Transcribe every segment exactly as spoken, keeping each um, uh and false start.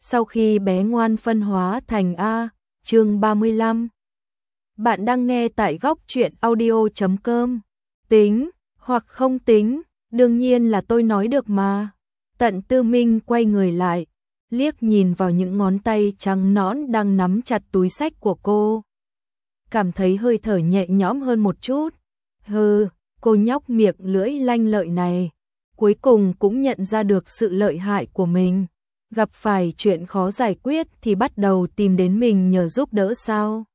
Sau khi bé ngoan phân hóa thành A, chương ba mươi lăm. Bạn đang nghe tại góc truyện audio chấm com. Tính, hoặc không tính, đương nhiên là tôi nói được mà. Tận Tư Minh quay người lại, liếc nhìn vào những ngón tay trắng nõn đang nắm chặt túi xách của cô. Cảm thấy hơi thở nhẹ nhõm hơn một chút. Hừ, cô nhóc miệng lưỡi lanh lợi này, cuối cùng cũng nhận ra được sự lợi hại của mình. Gặp phải chuyện khó giải quyết thì bắt đầu tìm đến mình nhờ giúp đỡ sao?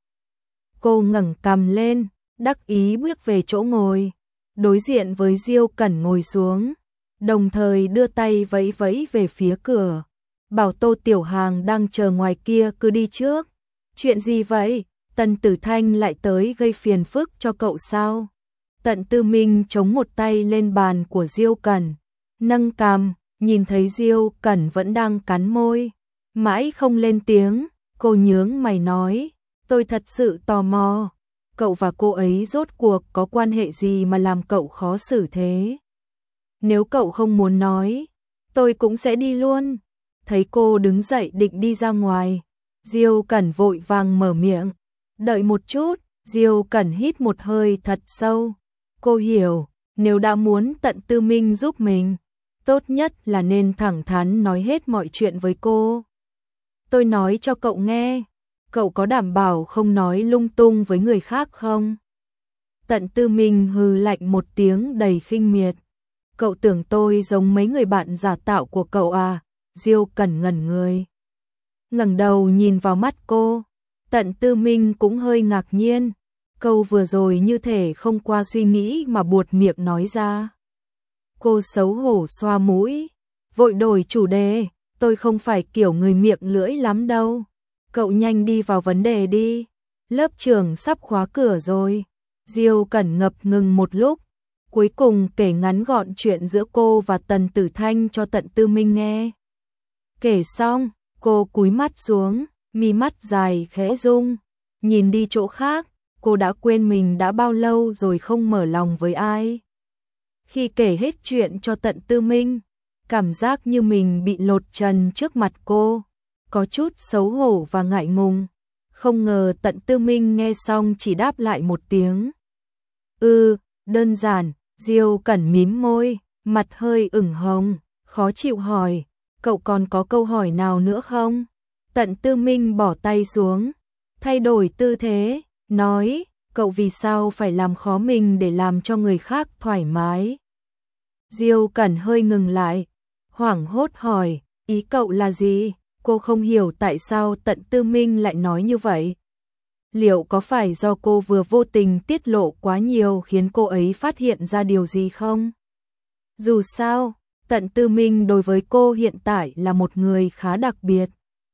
Cô ngẩng cằm lên, đắc ý bước về chỗ ngồi, đối diện với Diêu Cẩn ngồi xuống, đồng thời đưa tay vẫy vẫy về phía cửa, bảo Tô Tiểu Hàng đang chờ ngoài kia cứ đi trước. Chuyện gì vậy? Tần Tử Thanh lại tới gây phiền phức cho cậu sao? Tận Tư Minh chống một tay lên bàn của Diêu Cẩn, nâng cằm, nhìn thấy Diêu Cẩn vẫn đang cắn môi, mãi không lên tiếng, cô nhướng mày nói, tôi thật sự tò mò, cậu và cô ấy rốt cuộc có quan hệ gì mà làm cậu khó xử thế? Nếu cậu không muốn nói, tôi cũng sẽ đi luôn. Thấy cô đứng dậy định đi ra ngoài, Diêu Cẩn vội vàng mở miệng, đợi một chút. Diêu Cẩn hít một hơi thật sâu, cô hiểu, nếu đã muốn Tận Tư Minh giúp mình, tốt nhất là nên thẳng thắn nói hết mọi chuyện với cô. Tôi nói cho cậu nghe, cậu có đảm bảo không nói lung tung với người khác không? Tận Tư Minh hừ lạnh một tiếng đầy khinh miệt. Cậu tưởng tôi giống mấy người bạn giả tạo của cậu à? Diêu Cẩn ngẩn người, ngẩng đầu nhìn vào mắt cô. Tận Tư Minh cũng hơi ngạc nhiên, câu vừa rồi như thể không qua suy nghĩ mà buột miệng nói ra. Cô xấu hổ xoa mũi, vội đổi chủ đề, tôi không phải kiểu người miệng lưỡi lắm đâu. Cậu nhanh đi vào vấn đề đi, lớp trưởng sắp khóa cửa rồi. Diêu Cẩn ngập ngừng một lúc, cuối cùng kể ngắn gọn chuyện giữa cô và Tần Tử Thanh cho Tận Tư Minh nghe. Kể xong, cô cúi mắt xuống, mi mắt dài khẽ rung, nhìn đi chỗ khác, cô đã quên mình đã bao lâu rồi không mở lòng với ai. Khi kể hết chuyện cho Tận Tư Minh, cảm giác như mình bị lột trần trước mặt cô, có chút xấu hổ và ngại ngùng. Không ngờ Tận Tư Minh nghe xong chỉ đáp lại một tiếng. Ừ, đơn giản. Diêu Cẩn mím môi, mặt hơi ửng hồng, khó chịu hỏi, cậu còn có câu hỏi nào nữa không? Tận Tư Minh bỏ tay xuống, thay đổi tư thế, nói, cậu vì sao phải làm khó mình để làm cho người khác thoải mái? Diêu Cẩn hơi ngừng lại, hoảng hốt hỏi, ý cậu là gì? Cô không hiểu tại sao Tận Tư Minh lại nói như vậy. Liệu có phải do cô vừa vô tình tiết lộ quá nhiều khiến cô ấy phát hiện ra điều gì không? Dù sao, Tận Tư Minh đối với cô hiện tại là một người khá đặc biệt.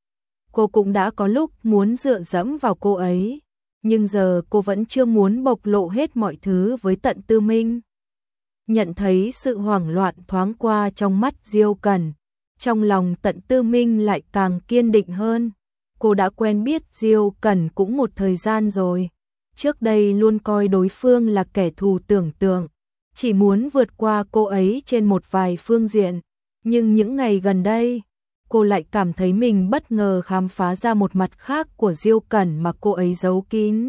Cô cũng đã có lúc muốn dựa dẫm vào cô ấy, nhưng giờ cô vẫn chưa muốn bộc lộ hết mọi thứ với Tận Tư Minh. Nhận thấy sự hoảng loạn thoáng qua trong mắt Diêu Cẩn, trong lòng Tận Tư Minh lại càng kiên định hơn. Cô đã quen biết Diêu Cẩn cũng một thời gian rồi, trước đây luôn coi đối phương là kẻ thù tưởng tượng, chỉ muốn vượt qua cô ấy trên một vài phương diện, nhưng những ngày gần đây, cô lại cảm thấy mình bất ngờ khám phá ra một mặt khác của Diêu Cẩn mà cô ấy giấu kín.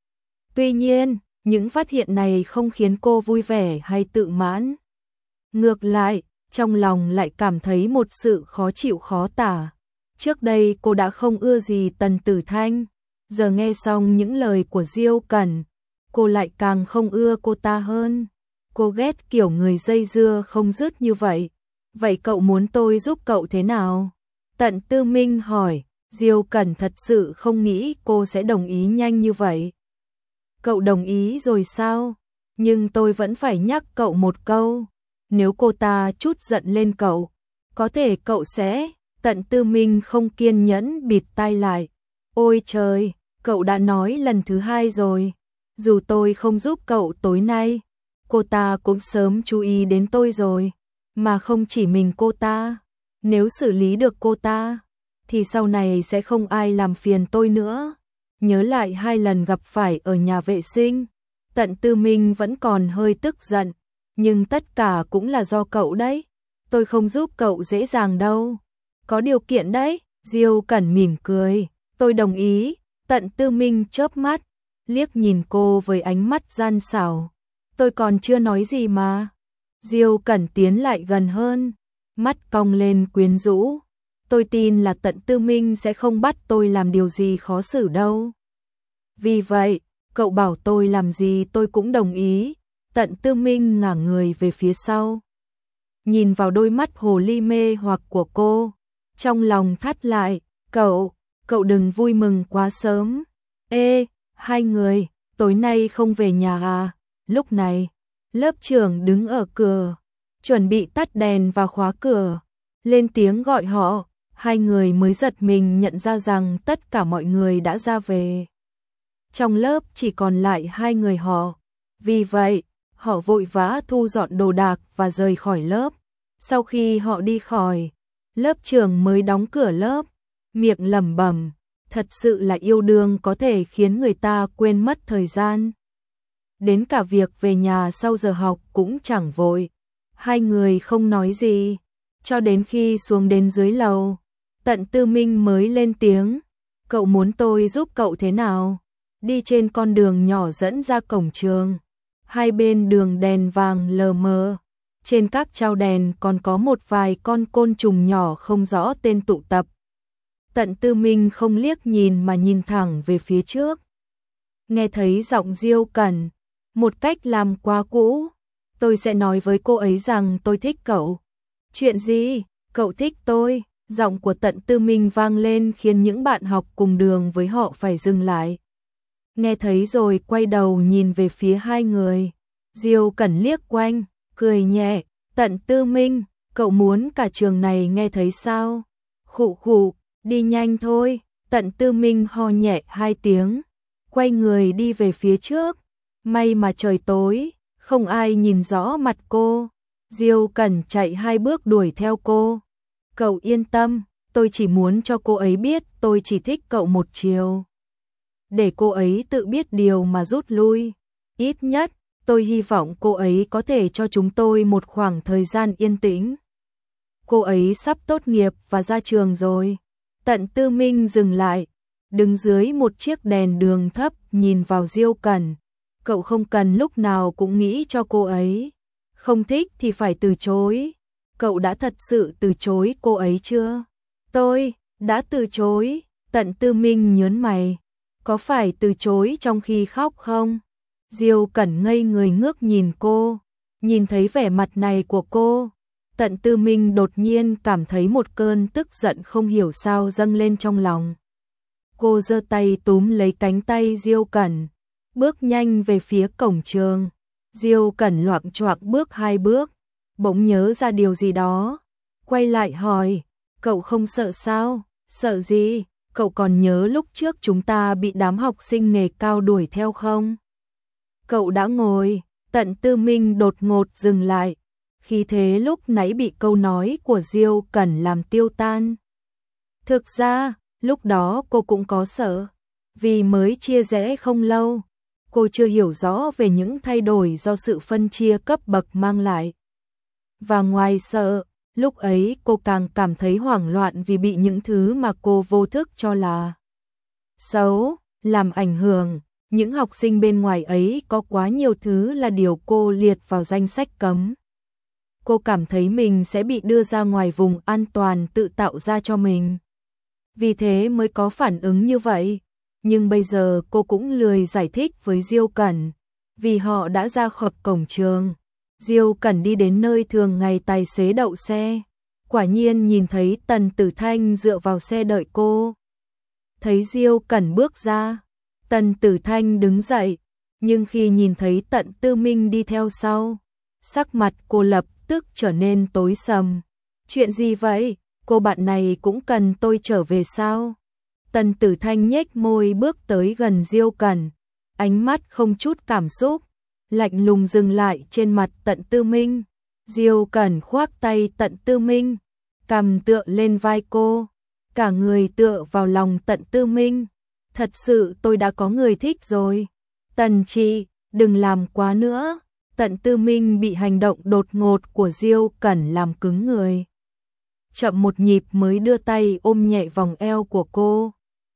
Tuy nhiên, những phát hiện này không khiến cô vui vẻ hay tự mãn. Ngược lại, trong lòng lại cảm thấy một sự khó chịu khó tả. Trước đây cô đã không ưa gì Tần Tử Thanh, giờ nghe xong những lời của Diêu Cẩn, cô lại càng không ưa cô ta hơn. Cô ghét kiểu người dây dưa không dứt như vậy. Vậy cậu muốn tôi giúp cậu thế nào? Tận Tư Minh hỏi. Diêu Cẩn thật sự không nghĩ cô sẽ đồng ý nhanh như vậy. Cậu đồng ý rồi sao? Nhưng tôi vẫn phải nhắc cậu một câu. Nếu cô ta chút giận lên cậu, có thể cậu sẽ... Tận Tư Minh không kiên nhẫn bịt tai lại. Ôi trời, cậu đã nói lần thứ hai rồi. Dù tôi không giúp cậu tối nay, cô ta cũng sớm chú ý đến tôi rồi. Mà không chỉ mình cô ta. Nếu xử lý được cô ta, thì sau này sẽ không ai làm phiền tôi nữa. Nhớ lại hai lần gặp phải ở nhà vệ sinh, Tận Tư Minh vẫn còn hơi tức giận. Nhưng tất cả cũng là do cậu đấy. Tôi không giúp cậu dễ dàng đâu. Có điều kiện đấy. Diêu Cẩn mỉm cười, tôi đồng ý. Tận Tư Minh chớp mắt, liếc nhìn cô với ánh mắt gian xảo. Tôi còn chưa nói gì mà. Diêu Cẩn tiến lại gần hơn, mắt cong lên quyến rũ. Tôi tin là Tận Tư Minh sẽ không bắt tôi làm điều gì khó xử đâu. Vì vậy, cậu bảo tôi làm gì tôi cũng đồng ý. Tận Tư Minh ngả người về phía sau, nhìn vào đôi mắt hồ ly mê hoặc của cô, trong lòng thắt lại, cậu, cậu đừng vui mừng quá sớm. Ê, hai người, tối nay không về nhà à? Lúc này, lớp trưởng đứng ở cửa, chuẩn bị tắt đèn và khóa cửa, lên tiếng gọi họ. Hai người mới giật mình nhận ra rằng tất cả mọi người đã ra về. Trong lớp chỉ còn lại hai người họ. Vì vậy, họ vội vã thu dọn đồ đạc và rời khỏi lớp. Sau khi họ đi khỏi, lớp trưởng mới đóng cửa lớp, miệng lẩm bẩm, thật sự là yêu đương có thể khiến người ta quên mất thời gian. Đến cả việc về nhà sau giờ học cũng chẳng vội. Hai người không nói gì, cho đến khi xuống đến dưới lầu, Tận Tư Minh mới lên tiếng, cậu muốn tôi giúp cậu thế nào? Đi trên con đường nhỏ dẫn ra cổng trường, hai bên đường đèn vàng lờ mờ, trên các trao đèn còn có một vài con côn trùng nhỏ không rõ tên tụ tập. Tận Tư Minh không liếc nhìn mà nhìn thẳng về phía trước. Nghe thấy giọng Diêu Cẩn, một cách làm quá cũ, tôi sẽ nói với cô ấy rằng tôi thích cậu. Chuyện gì? Cậu thích tôi? Giọng của Tận Tư Minh vang lên khiến những bạn học cùng đường với họ phải dừng lại. Nghe thấy rồi quay đầu nhìn về phía hai người. Diêu Cẩn liếc quanh, cười nhẹ, Tận Tư Minh, cậu muốn cả trường này nghe thấy sao? Khụ khụ, đi nhanh thôi. Tận Tư Minh ho nhẹ hai tiếng, quay người đi về phía trước. May mà trời tối, không ai nhìn rõ mặt cô. Diêu Cẩn chạy hai bước đuổi theo cô. Cậu yên tâm, tôi chỉ muốn cho cô ấy biết tôi chỉ thích cậu một chiều. Để cô ấy tự biết điều mà rút lui. Ít nhất, tôi hy vọng cô ấy có thể cho chúng tôi một khoảng thời gian yên tĩnh. Cô ấy sắp tốt nghiệp và ra trường rồi. Tận Tư Minh dừng lại, đứng dưới một chiếc đèn đường thấp nhìn vào Diêu Cẩn. Cậu không cần lúc nào cũng nghĩ cho cô ấy. Không thích thì phải từ chối. Cậu đã thật sự từ chối cô ấy chưa? Tôi đã từ chối. Tận Tư Minh nhớn mày. Có phải từ chối trong khi khóc không? Diêu Cẩn ngây người ngước nhìn cô. Nhìn thấy vẻ mặt này của cô, Tận Tư Minh đột nhiên cảm thấy một cơn tức giận không hiểu sao dâng lên trong lòng. Cô giơ tay túm lấy cánh tay Diêu Cẩn, bước nhanh về phía cổng trường. Diêu Cẩn loạng choạng bước hai bước, bỗng nhớ ra điều gì đó, quay lại hỏi, cậu không sợ sao? Sợ gì? Cậu còn nhớ lúc trước chúng ta bị đám học sinh nghề cao đuổi theo không? Cậu đã ngồi. Tận Tư Minh đột ngột dừng lại, khi thế lúc nãy bị câu nói của Diêu Cẩn làm tiêu tan. Thực ra, lúc đó cô cũng có sợ, vì mới chia rẽ không lâu, cô chưa hiểu rõ về những thay đổi do sự phân chia cấp bậc mang lại. Và ngoài sợ, lúc ấy cô càng cảm thấy hoảng loạn vì bị những thứ mà cô vô thức cho là xấu, làm ảnh hưởng. Những học sinh bên ngoài ấy có quá nhiều thứ là điều cô liệt vào danh sách cấm. Cô cảm thấy mình sẽ bị đưa ra ngoài vùng an toàn tự tạo ra cho mình. Vì thế mới có phản ứng như vậy. Nhưng bây giờ cô cũng lười giải thích với Diêu Cẩn, vì họ đã ra khỏi cổng trường. Diêu Cẩn đi đến nơi thường ngày tài xế đậu xe. Quả nhiên nhìn thấy Tần Tử Thanh dựa vào xe đợi cô. Thấy Diêu Cẩn bước ra, Tần Tử Thanh đứng dậy, nhưng khi nhìn thấy Tận Tư Minh đi theo sau, sắc mặt cô lập tức trở nên tối sầm. Chuyện gì vậy? Cô bạn này cũng cần tôi trở về sao? Tần Tử Thanh nhếch môi bước tới gần Diêu Cẩn, ánh mắt không chút cảm xúc, lạnh lùng dừng lại trên mặt Tận Tư Minh. Diêu Cẩn khoác tay Tận Tư Minh, cằm tựa lên vai cô, cả người tựa vào lòng Tận Tư Minh. Thật sự tôi đã có người thích rồi. Tần chị, đừng làm quá nữa. Tận Tư Minh bị hành động đột ngột của Diêu Cẩn làm cứng người. chậm một nhịp mới đưa tay ôm nhẹ vòng eo của cô.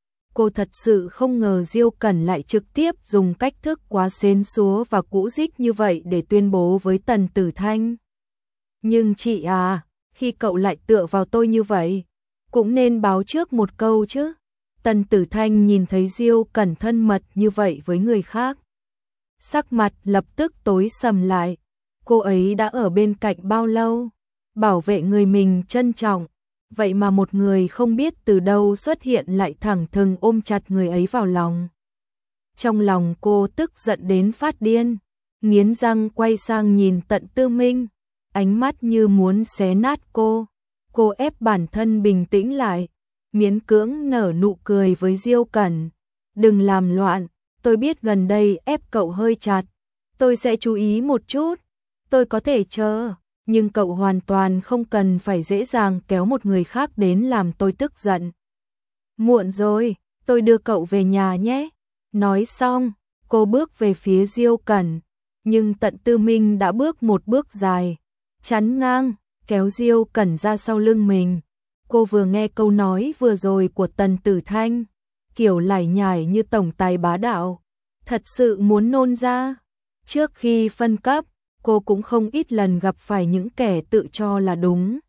Cô thật sự không ngờ Diêu Cẩn lại trực tiếp dùng cách thức quá xến xúa và cũ rích như vậy để tuyên bố với Tần Tử Thanh. Nhưng chị à, khi cậu lại tựa vào tôi như vậy, cũng nên báo trước một câu chứ. Tần Tử Thanh nhìn thấy Diêu Cẩn thân mật như vậy với người khác, sắc mặt lập tức tối sầm lại. Cô ấy đã ở bên cạnh bao lâu, bảo vệ người mình trân trọng, vậy mà một người không biết từ đâu xuất hiện lại thẳng thừng ôm chặt người ấy vào lòng. Trong lòng cô tức giận đến phát điên, nghiến răng quay sang nhìn Tận Tư Minh, ánh mắt như muốn xé nát cô. Cô ép bản thân bình tĩnh lại, miễn cưỡng nở nụ cười với Diêu Cẩn. Đừng làm loạn, tôi biết gần đây ép cậu hơi chặt, tôi sẽ chú ý một chút, tôi có thể chờ, nhưng cậu hoàn toàn không cần phải dễ dàng kéo một người khác đến làm tôi tức giận. Muộn rồi, tôi đưa cậu về nhà nhé. Nói xong, cô bước về phía Diêu Cẩn, nhưng Tận Tư Minh đã bước một bước dài, chắn ngang, kéo Diêu Cẩn ra sau lưng mình. Cô vừa nghe câu nói vừa rồi của Tần Tử Thanh, kiểu lải nhải như tổng tài bá đạo, thật sự muốn nôn ra. Trước khi phân cấp, cô cũng không ít lần gặp phải những kẻ tự cho là đúng,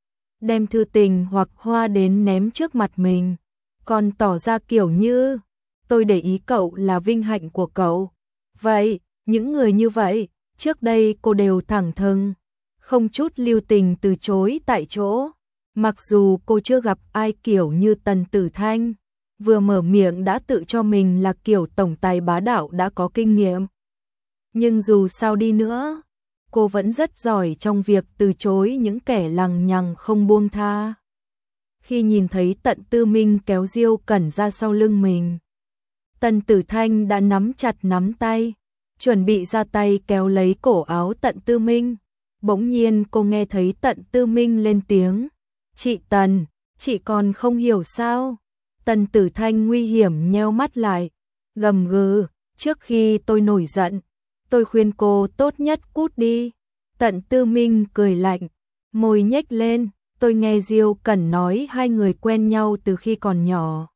đem thư tình hoặc hoa đến ném trước mặt mình, còn tỏ ra kiểu như tôi để ý cậu là vinh hạnh của cậu. Vậy, những người như vậy, trước đây cô đều thẳng thừng, không chút lưu tình từ chối tại chỗ. Mặc dù cô chưa gặp ai kiểu như Tần Tử Thanh, vừa mở miệng đã tự cho mình là kiểu tổng tài bá đạo đã có kinh nghiệm. Nhưng dù sao đi nữa, cô vẫn rất giỏi trong việc từ chối những kẻ lằng nhằng không buông tha. Khi nhìn thấy Tận Tư Minh kéo Diêu Cẩn ra sau lưng mình, Tần Tử Thanh đã nắm chặt nắm tay, chuẩn bị ra tay kéo lấy cổ áo Tận Tư Minh. Bỗng nhiên cô nghe thấy Tận Tư Minh lên tiếng, chị Tần, chị còn không hiểu sao? Tần Tử Thanh nguy hiểm nheo mắt lại, gầm gừ, trước khi tôi nổi giận, tôi khuyên cô tốt nhất cút đi. Tận Tư Minh cười lạnh, môi nhếch lên, tôi nghe Diêu Cẩn nói hai người quen nhau từ khi còn nhỏ,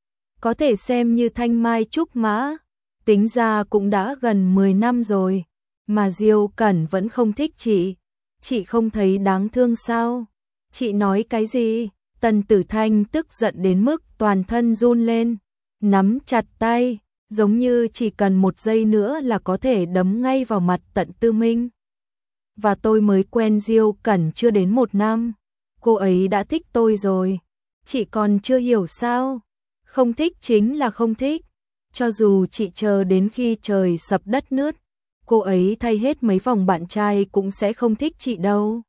có thể xem như thanh mai trúc mã, tính ra cũng đã gần mười năm rồi, mà Diêu Cẩn vẫn không thích chị, chị không thấy đáng thương sao? Chị nói cái gì? Tần Tử Thanh tức giận đến mức toàn thân run lên, nắm chặt tay, giống như chỉ cần một giây nữa là có thể đấm ngay vào mặt Tận Tư Minh. Và tôi mới quen Diêu Cẩn chưa đến một năm, cô ấy đã thích tôi rồi, chị còn chưa hiểu sao? Không thích chính là không thích, cho dù chị chờ đến khi trời sập đất nứt, cô ấy thay hết mấy vòng bạn trai cũng sẽ không thích chị đâu.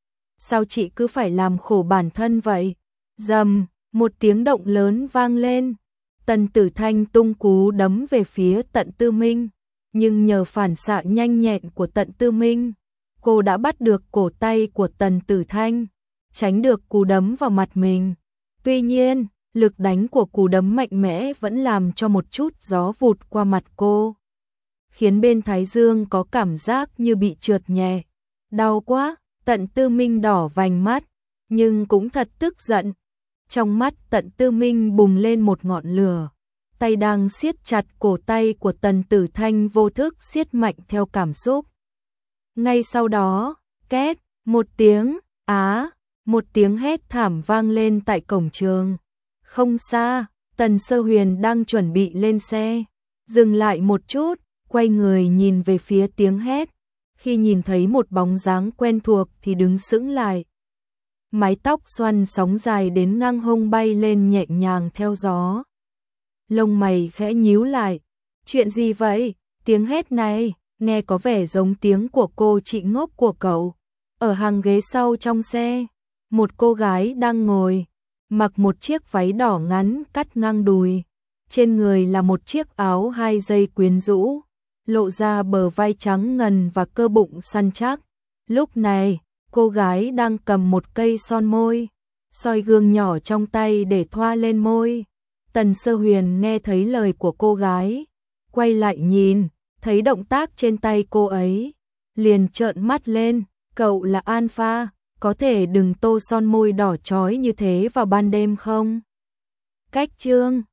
Sao chị cứ phải làm khổ bản thân vậy? Rầm, một tiếng động lớn vang lên. Tần Tử Thanh tung cú đấm về phía Tận Tư Minh, nhưng nhờ phản xạ nhanh nhẹn của Tận Tư Minh, cô đã bắt được cổ tay của Tần Tử Thanh, tránh được cú đấm vào mặt mình. Tuy nhiên, lực đánh của cú đấm mạnh mẽ vẫn làm cho một chút gió vụt qua mặt cô, khiến bên thái dương có cảm giác như bị trượt nhẹ. Đau quá, Tận Tư Minh đỏ vành mắt, nhưng cũng thật tức giận. Trong mắt Tận Tư Minh bùng lên một ngọn lửa, tay đang siết chặt cổ tay của Tần Tử Thanh vô thức siết mạnh theo cảm xúc. Ngay sau đó, két, một tiếng, á, một tiếng hét thảm vang lên tại cổng trường. Không xa, Tần Sơ Huyền đang chuẩn bị lên xe, dừng lại một chút, quay người nhìn về phía tiếng hét. Khi nhìn thấy một bóng dáng quen thuộc thì đứng sững lại. Mái tóc xoăn sóng dài đến ngang hông bay lên nhẹ nhàng theo gió. Lông mày khẽ nhíu lại. Chuyện gì vậy? Tiếng hét này, nghe có vẻ giống tiếng của cô chị ngốc của cậu. Ở hàng ghế sau trong xe, một cô gái đang ngồi, mặc một chiếc váy đỏ ngắn cắt ngang đùi. Trên người là một chiếc áo hai dây quyến rũ, lộ ra bờ vai trắng ngần và cơ bụng săn chắc. Lúc này, cô gái đang cầm một cây son môi, soi gương nhỏ trong tay để thoa lên môi. Tần Sơ Huyền nghe thấy lời của cô gái, quay lại nhìn, thấy động tác trên tay cô ấy, liền trợn mắt lên. Cậu là Alpha, có thể đừng tô son môi đỏ chói như thế vào ban đêm không? Cách chương